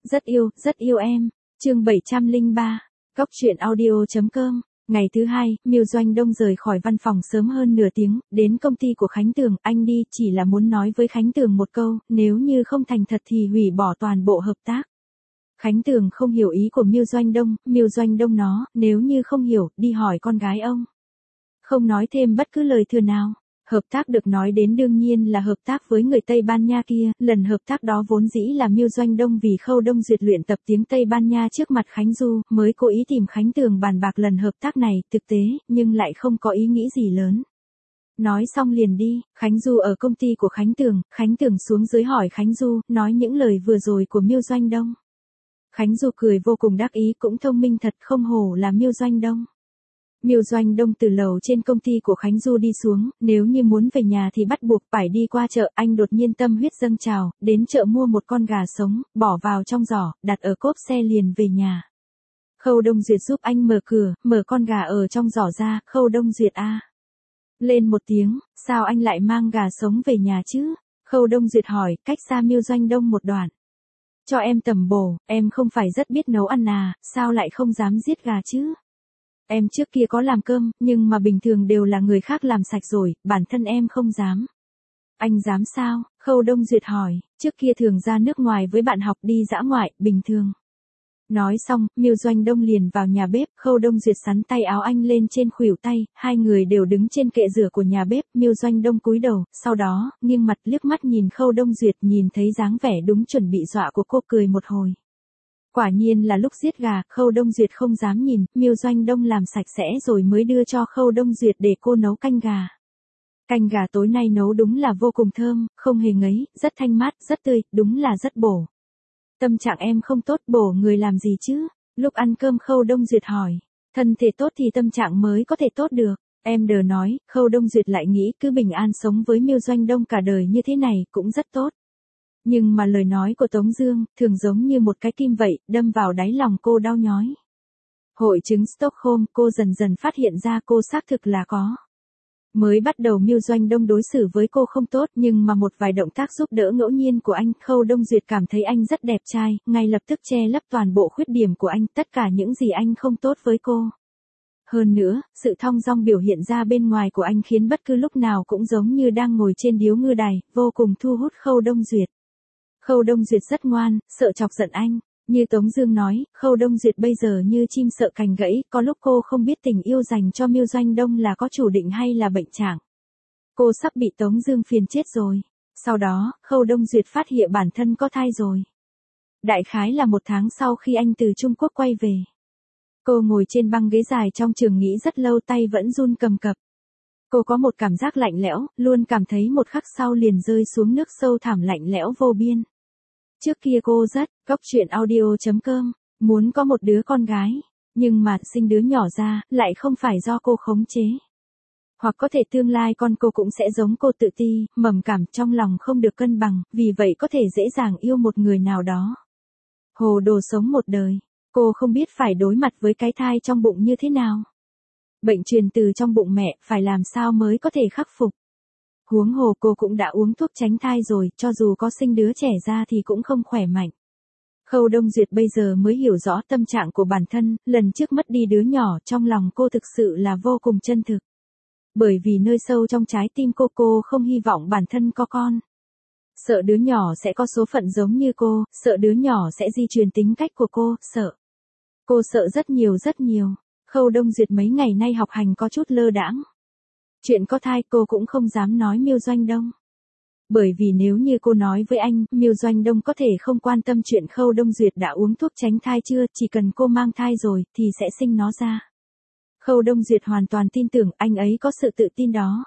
rất yêu em. Chương 703. Góc truyện audio.com. Ngày thứ hai, Miêu Doanh Đông rời khỏi văn phòng sớm hơn nửa tiếng, đến công ty của Khánh Tường, anh đi chỉ là muốn nói với Khánh Tường một câu, nếu như không thành thật thì hủy bỏ toàn bộ hợp tác. Khánh Tường không hiểu ý của Miêu Doanh Đông nó, nếu như không hiểu, đi hỏi con gái ông. Không nói thêm bất cứ lời thừa nào. Hợp tác được nói đến đương nhiên là hợp tác với người Tây Ban Nha kia, lần hợp tác đó vốn dĩ là Miêu Doanh Đông vì Khâu Đông Duyệt luyện tập tiếng Tây Ban Nha trước mặt Khánh Du, mới cố ý tìm Khánh Tường bàn bạc lần hợp tác này, thực tế, nhưng lại không có ý nghĩ gì lớn. Nói xong liền đi, Khánh Du ở công ty của Khánh Tường xuống dưới hỏi Khánh Du, nói những lời vừa rồi của Miêu Doanh Đông. Khánh Du cười vô cùng đắc ý, cũng thông minh thật, không hổ là Miêu Doanh Đông. Miêu Doanh Đông từ lầu trên công ty của Khánh Du đi xuống, nếu như muốn về nhà thì bắt buộc phải đi qua chợ, anh đột nhiên tâm huyết dâng trào, đến chợ mua một con gà sống, bỏ vào trong giỏ, đặt ở cốp xe liền về nhà. Khâu Đông Duyệt giúp anh mở cửa, mở con gà ở trong giỏ ra, Khâu Đông Duyệt a. Lên một tiếng, sao anh lại mang gà sống về nhà chứ? Khâu Đông Duyệt hỏi, cách xa Miêu Doanh Đông một đoạn. Cho em tẩm bổ, em không phải rất biết nấu ăn à, sao lại không dám giết gà chứ? Em trước kia có làm cơm, nhưng mà bình thường đều là người khác làm sạch rồi, bản thân em không dám. Anh dám sao? Khâu Đông Duyệt hỏi, trước kia thường ra nước ngoài với bạn học đi dã ngoại, bình thường. Nói xong, Miêu Doanh Đông liền vào nhà bếp, Khâu Đông Duyệt xắn tay áo anh lên trên khuỷu tay, hai người đều đứng trên kệ rửa của nhà bếp, Miêu Doanh Đông cúi đầu, sau đó, nghiêng mặt liếc mắt nhìn Khâu Đông Duyệt, nhìn thấy dáng vẻ đúng chuẩn bị dọa của cô, cười một hồi. Quả nhiên là lúc giết gà, Khâu Đông Duyệt không dám nhìn, Miêu Doanh Đông làm sạch sẽ rồi mới đưa cho Khâu Đông Duyệt để cô nấu canh gà. Canh gà tối nay nấu đúng là vô cùng thơm, không hề ngấy, rất thanh mát, rất tươi, đúng là rất bổ. Tâm trạng em không tốt, bổ người làm gì chứ? Lúc ăn cơm Khâu Đông Duyệt hỏi. Thân thể tốt thì tâm trạng mới có thể tốt được. Em đờ nói, Khâu Đông Duyệt lại nghĩ cứ bình an sống với Miêu Doanh Đông cả đời như thế này cũng rất tốt. Nhưng mà lời nói của Tống Dương, thường giống như một cái kim vậy, đâm vào đáy lòng cô đau nhói. Hội chứng Stockholm, cô dần dần phát hiện ra cô xác thực là có. Mới bắt đầu Miêu Doanh Đông đối xử với cô không tốt, nhưng mà một vài động tác giúp đỡ ngẫu nhiên của anh, Khâu Đông Duyệt cảm thấy anh rất đẹp trai, ngay lập tức che lấp toàn bộ khuyết điểm của anh, tất cả những gì anh không tốt với cô. Hơn nữa, sự thong dong biểu hiện ra bên ngoài của anh khiến bất cứ lúc nào cũng giống như đang ngồi trên điếu ngư đài, vô cùng thu hút Khâu Đông Duyệt. Khâu Đông Duyệt rất ngoan, sợ chọc giận anh. Như Tống Dương nói, Khâu Đông Duyệt bây giờ như chim sợ cành gãy, có lúc cô không biết tình yêu dành cho Miêu Doanh Đông là có chủ định hay là bệnh trạng. Cô sắp bị Tống Dương phiền chết rồi. Sau đó, Khâu Đông Duyệt phát hiện bản thân có thai rồi. Đại khái là 1 tháng sau khi anh từ Trung Quốc quay về. Cô ngồi trên băng ghế dài trong trường nghĩ rất lâu, tay vẫn run cầm cập. Cô có một cảm giác lạnh lẽo, luôn cảm thấy một khắc sau liền rơi xuống nước sâu thẳm lạnh lẽo vô biên. Trước kia cô rất, góc truyện audio.com, muốn có một đứa con gái, nhưng mà sinh đứa nhỏ ra, lại không phải do cô khống chế. Hoặc có thể tương lai con cô cũng sẽ giống cô, tự ti, mầm cảm, trong lòng không được cân bằng, vì vậy có thể dễ dàng yêu một người nào đó. Hồ đồ sống một đời, cô không biết phải đối mặt với cái thai trong bụng như thế nào. Bệnh truyền từ trong bụng mẹ, phải làm sao mới có thể khắc phục. Huống hồ cô cũng đã uống thuốc tránh thai rồi, cho dù có sinh đứa trẻ ra thì cũng không khỏe mạnh. Khâu Đông Duyệt bây giờ mới hiểu rõ tâm trạng của bản thân, lần trước mất đi đứa nhỏ, trong lòng cô thực sự là vô cùng chân thực. Bởi vì nơi sâu trong trái tim cô không hy vọng bản thân có con. Sợ đứa nhỏ sẽ có số phận giống như cô, sợ đứa nhỏ sẽ di truyền tính cách của cô, sợ. Cô sợ rất nhiều rất nhiều. Khâu Đông Duyệt mấy ngày nay học hành có chút lơ đãng. Chuyện có thai cô cũng không dám nói Miêu Doanh Đông. Bởi vì nếu như cô nói với anh, Miêu Doanh Đông có thể không quan tâm chuyện Khâu Đông Duyệt đã uống thuốc tránh thai chưa, chỉ cần cô mang thai rồi, thì sẽ sinh nó ra. Khâu Đông Duyệt hoàn toàn tin tưởng anh ấy có sự tự tin đó.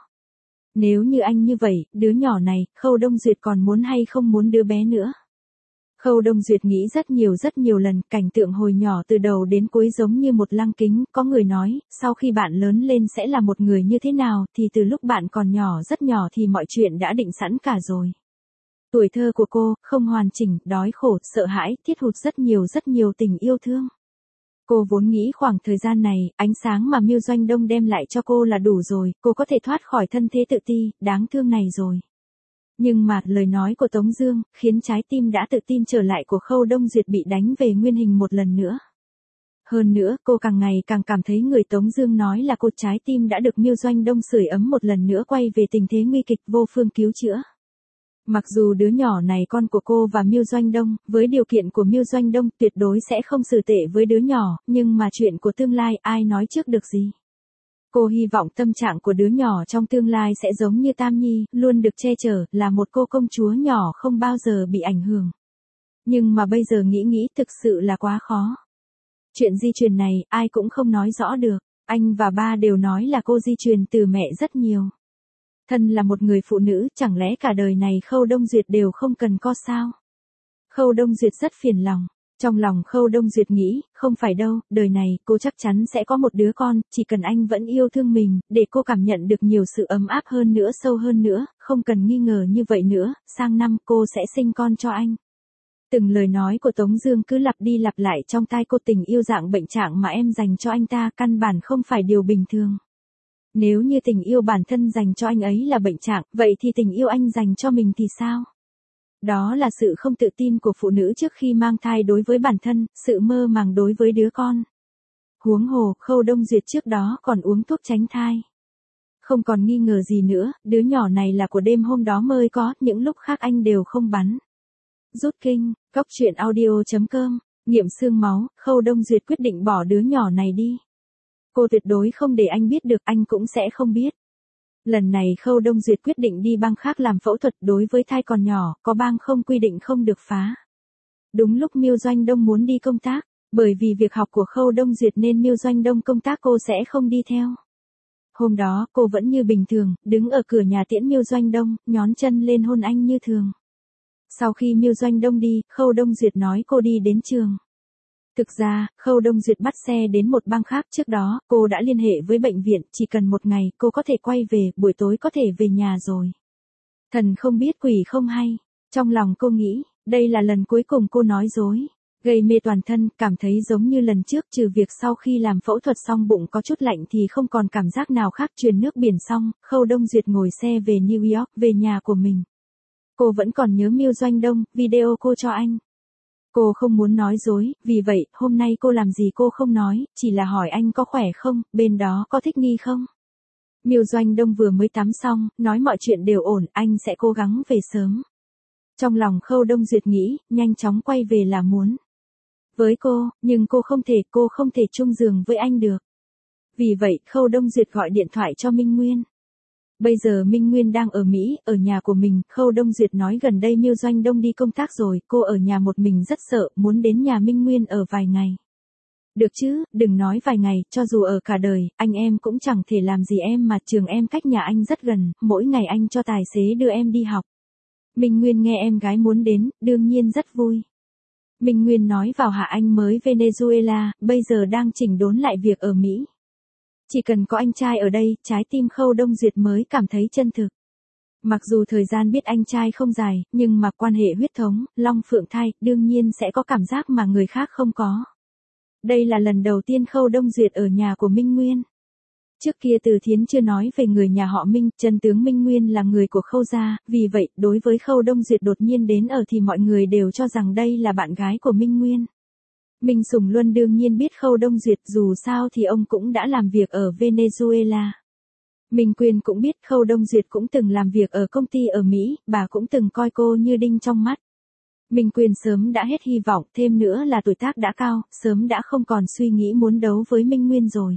Nếu như anh như vậy, đứa nhỏ này, Khâu Đông Duyệt còn muốn hay không muốn đứa bé nữa. Khâu Đông Duyệt nghĩ rất nhiều lần, cảnh tượng hồi nhỏ từ đầu đến cuối giống như một lăng kính, có người nói, sau khi bạn lớn lên sẽ là một người như thế nào, thì từ lúc bạn còn nhỏ rất nhỏ thì mọi chuyện đã định sẵn cả rồi. Tuổi thơ của cô, không hoàn chỉnh, đói khổ, sợ hãi, thiết hụt rất nhiều tình yêu thương. Cô vốn nghĩ khoảng thời gian này, ánh sáng mà Miêu Doanh Đông đem lại cho cô là đủ rồi, cô có thể thoát khỏi thân thế tự ti, đáng thương này rồi. Nhưng mà lời nói của Tống Dương khiến trái tim đã tự tin trở lại của Khâu Đông Duyệt bị đánh về nguyên hình một lần nữa. Hơn nữa, cô càng ngày càng cảm thấy người Tống Dương nói là cô trái tim đã được Miêu Doanh Đông sưởi ấm một lần nữa quay về tình thế nguy kịch vô phương cứu chữa. Mặc dù đứa nhỏ này con của cô và Miêu Doanh Đông, với điều kiện của Miêu Doanh Đông tuyệt đối sẽ không xử tệ với đứa nhỏ, nhưng mà chuyện của tương lai ai nói trước được gì. Cô hy vọng tâm trạng của đứa nhỏ trong tương lai sẽ giống như Tam Nhi, luôn được che chở, là một cô công chúa nhỏ không bao giờ bị ảnh hưởng. Nhưng mà bây giờ nghĩ thực sự là quá khó. Chuyện di truyền này, ai cũng không nói rõ được. Anh và ba đều nói là cô di truyền từ mẹ rất nhiều. Thân là một người phụ nữ, chẳng lẽ cả đời này Khâu Đông Duyệt đều không cần co sao? Khâu Đông Duyệt rất phiền lòng. Trong lòng Khâu Đông Duyệt nghĩ, không phải đâu, đời này cô chắc chắn sẽ có một đứa con, chỉ cần anh vẫn yêu thương mình, để cô cảm nhận được nhiều sự ấm áp hơn nữa, sâu hơn nữa, không cần nghi ngờ như vậy nữa, sang năm cô sẽ sinh con cho anh. Từng lời nói của Tống Dương cứ lặp đi lặp lại trong tai cô, tình yêu dạng bệnh trạng mà em dành cho anh ta căn bản không phải điều bình thường. Nếu như tình yêu bản thân dành cho anh ấy là bệnh trạng, vậy thì tình yêu anh dành cho mình thì sao? Đó là sự không tự tin của phụ nữ trước khi mang thai đối với bản thân, sự mơ màng đối với đứa con. Huống hồ, Khâu Đông Duyệt trước đó còn uống thuốc tránh thai. Không còn nghi ngờ gì nữa, đứa nhỏ này là của đêm hôm đó mới có, những lúc khác anh đều không bắn. Rút kinh, Cóc Truyện Audio.com, nghiệm xương máu, Khâu Đông Duyệt quyết định bỏ đứa nhỏ này đi. Cô tuyệt đối không để anh biết được, anh cũng sẽ không biết. Lần này Khâu Đông Duyệt quyết định đi bang khác làm phẫu thuật, đối với thai còn nhỏ, có bang không quy định không được phá. Đúng lúc Miêu Doanh Đông muốn đi công tác, bởi vì việc học của Khâu Đông Duyệt nên Miêu Doanh Đông công tác cô sẽ không đi theo. Hôm đó, cô vẫn như bình thường, đứng ở cửa nhà tiễn Miêu Doanh Đông, nhón chân lên hôn anh như thường. Sau khi Miêu Doanh Đông đi, Khâu Đông Duyệt nói cô đi đến trường. Thực ra, Khâu Đông Duyệt bắt xe đến một bang khác, trước đó, cô đã liên hệ với bệnh viện, chỉ cần một ngày, cô có thể quay về, buổi tối có thể về nhà rồi. Thần không biết quỷ không hay. Trong lòng cô nghĩ, đây là lần cuối cùng cô nói dối. Gây mê toàn thân, cảm thấy giống như lần trước, trừ việc sau khi làm phẫu thuật xong bụng có chút lạnh thì không còn cảm giác nào khác. Truyền nước biển xong, Khâu Đông Duyệt ngồi xe về New York, về nhà của mình. Cô vẫn còn nhớ Miêu Doanh Đông, video cô cho anh. Cô không muốn nói dối, vì vậy, hôm nay cô làm gì cô không nói, chỉ là hỏi anh có khỏe không, bên đó có thích nghi không. Miêu Doanh Đông vừa mới tắm xong, nói mọi chuyện đều ổn, anh sẽ cố gắng về sớm. Trong lòng Khâu Đông Duyệt nghĩ, nhanh chóng quay về là muốn. Với cô, nhưng cô không thể chung giường với anh được. Vì vậy, Khâu Đông Duyệt gọi điện thoại cho Minh Nguyên. Bây giờ Minh Nguyên đang ở Mỹ, ở nhà của mình, Khâu Đông Duyệt nói gần đây Miêu Doanh Đông đi công tác rồi, cô ở nhà một mình rất sợ, muốn đến nhà Minh Nguyên ở vài ngày. Được chứ, đừng nói vài ngày, cho dù ở cả đời, anh em cũng chẳng thể làm gì em mà trường em cách nhà anh rất gần, mỗi ngày anh cho tài xế đưa em đi học. Minh Nguyên nghe em gái muốn đến, đương nhiên rất vui. Minh Nguyên nói vào hạ anh mới Venezuela, bây giờ đang chỉnh đốn lại việc ở Mỹ. Chỉ cần có anh trai ở đây, trái tim Khâu Đông Duyệt mới cảm thấy chân thực. Mặc dù thời gian biết anh trai không dài, nhưng mà quan hệ huyết thống, long phượng thai, đương nhiên sẽ có cảm giác mà người khác không có. Đây là lần đầu tiên Khâu Đông Duyệt ở nhà của Minh Nguyên. Trước kia Từ Thiến chưa nói về người nhà họ Minh, chân tướng Minh Nguyên là người của Khâu gia, vì vậy, đối với Khâu Đông Duyệt đột nhiên đến ở thì mọi người đều cho rằng đây là bạn gái của Minh Nguyên. Minh Sùng Luân đương nhiên biết Khâu Đông Duyệt, dù sao thì ông cũng đã làm việc ở Venezuela. Minh Quyên cũng biết Khâu Đông Duyệt cũng từng làm việc ở công ty ở Mỹ, bà cũng từng coi cô như đinh trong mắt. Minh Quyên sớm đã hết hy vọng, thêm nữa là tuổi tác đã cao, sớm đã không còn suy nghĩ muốn đấu với Minh Nguyên rồi.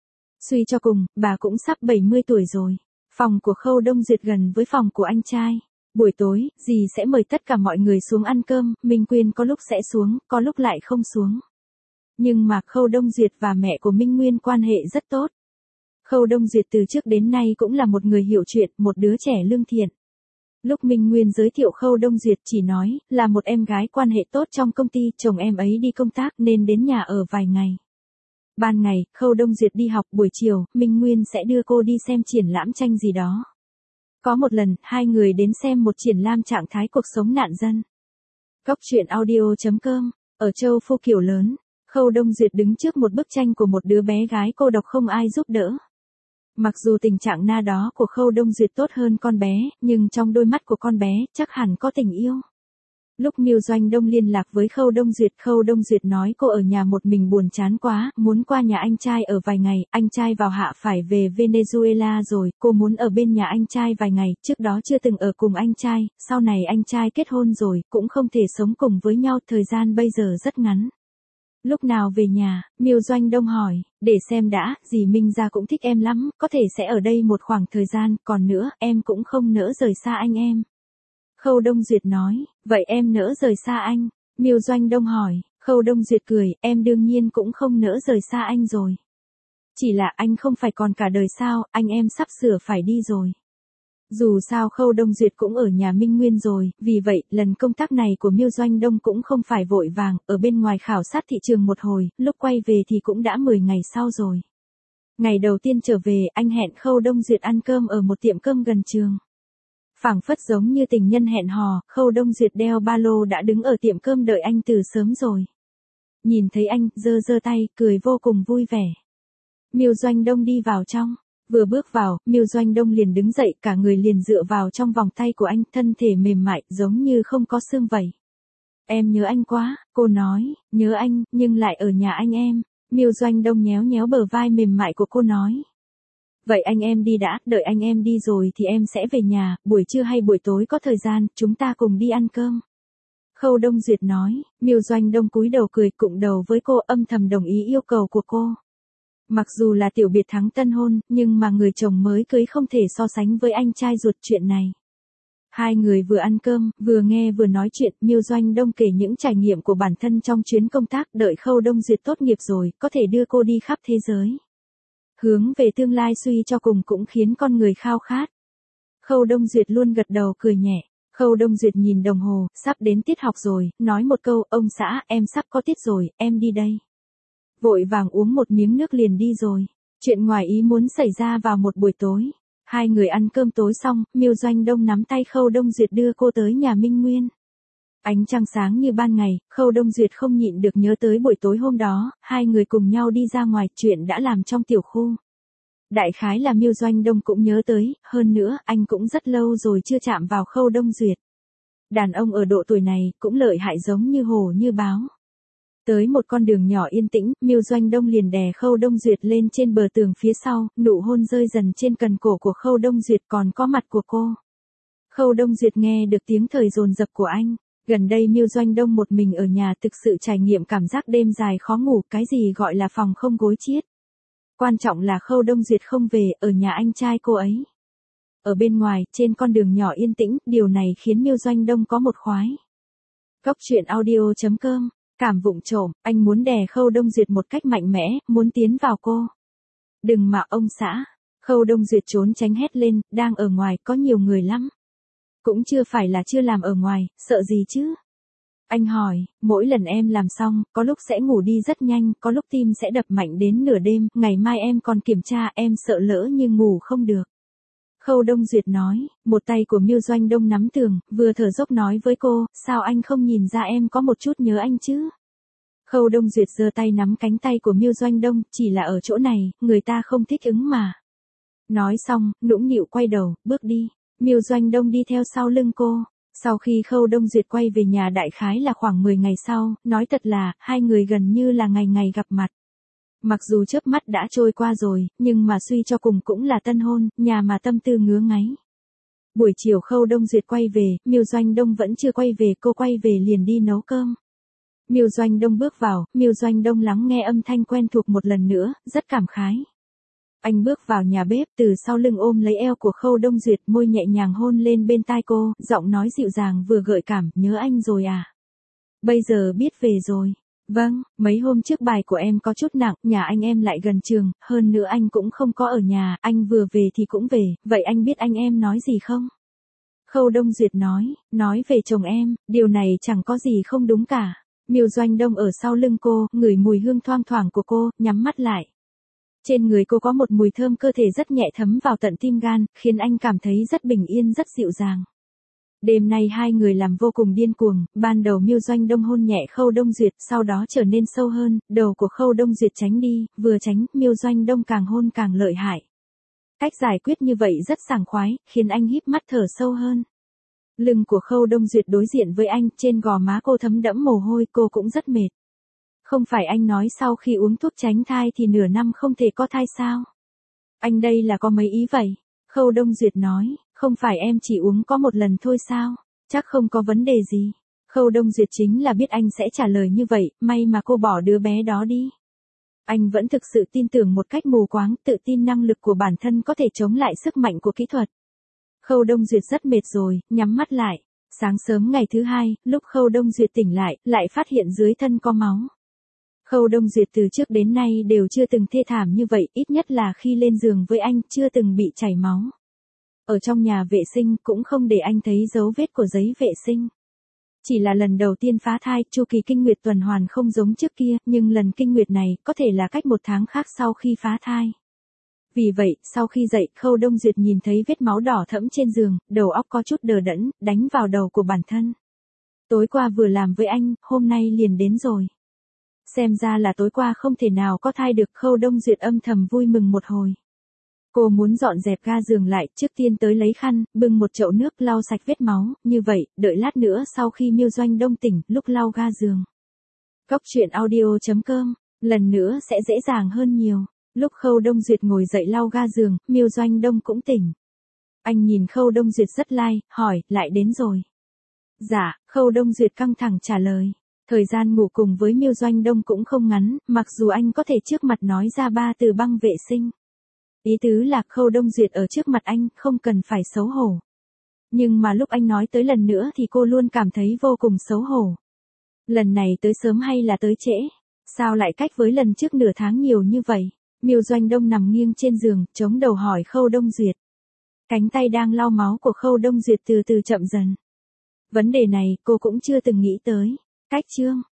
Suy cho cùng, bà cũng sắp 70 tuổi rồi. Phòng của Khâu Đông Duyệt gần với phòng của anh trai. Buổi tối, dì sẽ mời tất cả mọi người xuống ăn cơm, Minh Quyên có lúc sẽ xuống, có lúc lại không xuống. Nhưng mà Khâu Đông Duyệt và mẹ của Minh Nguyên quan hệ rất tốt. Khâu Đông Duyệt từ trước đến nay cũng là một người hiểu chuyện, một đứa trẻ lương thiện. Lúc Minh Nguyên giới thiệu Khâu Đông Duyệt chỉ nói, là một em gái quan hệ tốt trong công ty, chồng em ấy đi công tác nên đến nhà ở vài ngày. Ban ngày, Khâu Đông Duyệt đi học, buổi chiều, Minh Nguyên sẽ đưa cô đi xem triển lãm tranh gì đó. Có một lần, hai người đến xem một triển lãm trạng thái cuộc sống nạn dân. Cóc Truyện Audio.com, ở châu Phu Kiểu Lớn, Khâu Đông Duyệt đứng trước một bức tranh của một đứa bé gái cô độc không ai giúp đỡ. Mặc dù tình trạng na đó của Khâu Đông Duyệt tốt hơn con bé, nhưng trong đôi mắt của con bé, chắc hẳn có tình yêu. Lúc Miêu Doanh Đông liên lạc với Khâu Đông Duyệt nói cô ở nhà một mình buồn chán quá, muốn qua nhà anh trai ở vài ngày, anh trai vào hạ phải về Venezuela rồi, cô muốn ở bên nhà anh trai vài ngày, trước đó chưa từng ở cùng anh trai, sau này anh trai kết hôn rồi, cũng không thể sống cùng với nhau, thời gian bây giờ rất ngắn. Lúc nào về nhà, Miêu Doanh Đông hỏi, để xem đã, dì Minh Gia cũng thích em lắm, có thể sẽ ở đây một khoảng thời gian, còn nữa, em cũng không nỡ rời xa anh em. Khâu Đông Duyệt nói, vậy em nỡ rời xa anh? Miêu Doanh Đông hỏi, Khâu Đông Duyệt cười, em đương nhiên cũng không nỡ rời xa anh rồi. Chỉ là anh không phải còn cả đời sao, anh em sắp sửa phải đi rồi. Dù sao Khâu Đông Duyệt cũng ở nhà Minh Nguyên rồi, vì vậy, lần công tác này của Miêu Doanh Đông cũng không phải vội vàng, ở bên ngoài khảo sát thị trường một hồi, lúc quay về thì cũng đã 10 ngày sau rồi. Ngày đầu tiên trở về, anh hẹn Khâu Đông Duyệt ăn cơm ở một tiệm cơm gần trường. Phảng phất giống như tình nhân hẹn hò, Khâu Đông Duyệt đeo ba lô đã đứng ở tiệm cơm đợi anh từ sớm rồi. Nhìn thấy anh, giơ tay, cười vô cùng vui vẻ. Miêu Doanh Đông đi vào trong. Vừa bước vào, Miêu Doanh Đông liền đứng dậy, cả người liền dựa vào trong vòng tay của anh, thân thể mềm mại, giống như không có xương vậy. Em nhớ anh quá, cô nói, nhớ anh, nhưng lại ở nhà anh em. Miêu Doanh Đông nhéo nhéo bờ vai mềm mại của cô nói. Vậy anh em đi đã, đợi anh em đi rồi thì em sẽ về nhà, buổi trưa hay buổi tối có thời gian, chúng ta cùng đi ăn cơm. Khâu Đông Duyệt nói, Miêu Doanh Đông cúi đầu cười cụng đầu với cô, âm thầm đồng ý yêu cầu của cô. Mặc dù là tiểu biệt thắng tân hôn, nhưng mà người chồng mới cưới không thể so sánh với anh trai ruột chuyện này. Hai người vừa ăn cơm, vừa nghe vừa nói chuyện, Miêu Doanh Đông kể những trải nghiệm của bản thân trong chuyến công tác, đợi Khâu Đông Duyệt tốt nghiệp rồi, có thể đưa cô đi khắp thế giới. Hướng về tương lai suy cho cùng cũng khiến con người khao khát. Khâu Đông Duyệt luôn gật đầu cười nhẹ. Khâu Đông Duyệt nhìn đồng hồ, sắp đến tiết học rồi, nói một câu, ông xã, em sắp có tiết rồi, em đi đây. Vội vàng uống một miếng nước liền đi rồi. Chuyện ngoài ý muốn xảy ra vào một buổi tối. Hai người ăn cơm tối xong, Miêu Doanh Đông nắm tay Khâu Đông Duyệt đưa cô tới nhà Minh Nguyên. Ánh trăng sáng như ban ngày, Khâu Đông Duyệt không nhịn được nhớ tới buổi tối hôm đó, hai người cùng nhau đi ra ngoài, chuyện đã làm trong tiểu khu. Đại khái là Miêu Doanh Đông cũng nhớ tới, hơn nữa, anh cũng rất lâu rồi chưa chạm vào Khâu Đông Duyệt. Đàn ông ở độ tuổi này, cũng lợi hại giống như hổ như báo. Tới một con đường nhỏ yên tĩnh, Miêu Doanh Đông liền đè Khâu Đông Duyệt lên trên bờ tường phía sau, nụ hôn rơi dần trên cần cổ của Khâu Đông Duyệt còn có mặt của cô. Khâu Đông Duyệt nghe được tiếng thời dồn dập của anh. Gần đây Miêu Doanh Đông một mình ở nhà thực sự trải nghiệm cảm giác đêm dài khó ngủ, cái gì gọi là phòng không gối chiết. Quan trọng là Khâu Đông Duyệt không về, ở nhà anh trai cô ấy. Ở bên ngoài, trên con đường nhỏ yên tĩnh, điều này khiến Miêu Doanh Đông có một khoái. Góc truyện audio.com, cảm vụng trộm, anh muốn đè Khâu Đông Duyệt một cách mạnh mẽ, muốn tiến vào cô. Đừng mà ông xã. Khâu Đông Duyệt trốn tránh hét lên, đang ở ngoài, có nhiều người lắm. Cũng chưa phải là chưa làm ở ngoài, sợ gì chứ? Anh hỏi, mỗi lần em làm xong, có lúc sẽ ngủ đi rất nhanh, có lúc tim sẽ đập mạnh đến nửa đêm, ngày mai em còn kiểm tra, em sợ lỡ như ngủ không được. Khâu Đông Duyệt nói, một tay của Miêu Doanh Đông nắm tường, vừa thở dốc nói với cô, sao anh không nhìn ra em có một chút nhớ anh chứ? Khâu Đông Duyệt giơ tay nắm cánh tay của Miêu Doanh Đông, chỉ là ở chỗ này, người ta không thích ứng mà. Nói xong, nũng nịu quay đầu, bước đi. Miêu Doanh Đông đi theo sau lưng cô. Sau khi Khâu Đông Duyệt quay về nhà đại khái là khoảng 10 ngày sau, nói thật là, hai người gần như là ngày ngày gặp mặt. Mặc dù chớp mắt đã trôi qua rồi, nhưng mà suy cho cùng cũng là tân hôn, nhà mà tâm tư ngứa ngáy. Buổi chiều Khâu Đông Duyệt quay về, Miêu Doanh Đông vẫn chưa quay về, cô quay về liền đi nấu cơm. Miêu Doanh Đông bước vào, Miêu Doanh Đông lắng nghe âm thanh quen thuộc một lần nữa, rất cảm khái. Anh bước vào nhà bếp, từ sau lưng ôm lấy eo của Khâu Đông Duyệt, môi nhẹ nhàng hôn lên bên tai cô, giọng nói dịu dàng vừa gợi cảm, nhớ anh rồi à? Bây giờ biết về rồi. Vâng, mấy hôm trước bài của em có chút nặng, nhà anh em lại gần trường, hơn nữa anh cũng không có ở nhà, anh vừa về thì cũng về, vậy anh biết anh em nói gì không? Khâu Đông Duyệt nói về chồng em, điều này chẳng có gì không đúng cả. Miêu Doanh Đông ở sau lưng cô, ngửi mùi hương thoang thoảng của cô, nhắm mắt lại. Trên người cô có một mùi thơm cơ thể rất nhẹ thấm vào tận tim gan, khiến anh cảm thấy rất bình yên rất dịu dàng. Đêm nay hai người làm vô cùng điên cuồng, ban đầu Miêu Doanh Đông hôn nhẹ Khâu Đông Duyệt, sau đó trở nên sâu hơn, đầu của Khâu Đông Duyệt tránh đi, vừa tránh, Miêu Doanh Đông càng hôn càng lợi hại. Cách giải quyết như vậy rất sảng khoái, khiến anh híp mắt thở sâu hơn. Lưng của Khâu Đông Duyệt đối diện với anh, trên gò má cô thấm đẫm mồ hôi, cô cũng rất mệt. Không phải anh nói sau khi uống thuốc tránh thai thì nửa năm không thể có thai sao? Anh đây là có mấy ý vậy? Khâu Đông Duyệt nói, không phải em chỉ uống có một lần thôi sao? Chắc không có vấn đề gì. Khâu Đông Duyệt chính là biết anh sẽ trả lời như vậy, may mà cô bỏ đứa bé đó đi. Anh vẫn thực sự tin tưởng một cách mù quáng, tự tin năng lực của bản thân có thể chống lại sức mạnh của kỹ thuật. Khâu Đông Duyệt rất mệt rồi, nhắm mắt lại. Sáng sớm ngày thứ hai, lúc Khâu Đông Duyệt tỉnh lại phát hiện dưới thân có máu. Khâu Đông Duyệt từ trước đến nay đều chưa từng thê thảm như vậy, ít nhất là khi lên giường với anh chưa từng bị chảy máu. Ở trong nhà vệ sinh cũng không để anh thấy dấu vết của giấy vệ sinh. Chỉ là lần đầu tiên phá thai, chu kỳ kinh nguyệt tuần hoàn không giống trước kia, nhưng lần kinh nguyệt này có thể là cách một tháng khác sau khi phá thai. Vì vậy, sau khi dậy, Khâu Đông Duyệt nhìn thấy vết máu đỏ thẫm trên giường, đầu óc có chút đờ đẫn, đánh vào đầu của bản thân. Tối qua vừa làm với anh, hôm nay liền đến rồi. Xem ra là tối qua không thể nào có thai được, Khâu Đông Duyệt âm thầm vui mừng một hồi. Cô muốn dọn dẹp ga giường lại, trước tiên tới lấy khăn, bưng một chậu nước lau sạch vết máu, như vậy, đợi lát nữa sau khi Miêu Doanh Đông tỉnh, lúc lau ga giường. Cốc truyện audio.com, lần nữa sẽ dễ dàng hơn nhiều. Lúc Khâu Đông Duyệt ngồi dậy lau ga giường, Miêu Doanh Đông cũng tỉnh. Anh nhìn Khâu Đông Duyệt rất lai, hỏi, lại đến rồi. Dạ, Khâu Đông Duyệt căng thẳng trả lời. Thời gian ngủ cùng với Miêu Doanh Đông cũng không ngắn, mặc dù anh có thể trước mặt nói ra 3 từ băng vệ sinh. Ý tứ là Khâu Đông Duyệt ở trước mặt anh, không cần phải xấu hổ. Nhưng mà lúc anh nói tới lần nữa thì cô luôn cảm thấy vô cùng xấu hổ. Lần này tới sớm hay là tới trễ? Sao lại cách với lần trước nửa tháng nhiều như vậy? Miêu Doanh Đông nằm nghiêng trên giường, chống đầu hỏi Khâu Đông Duyệt. Cánh tay đang lau máu của Khâu Đông Duyệt từ từ chậm dần. Vấn đề này cô cũng chưa từng nghĩ tới. Cách chương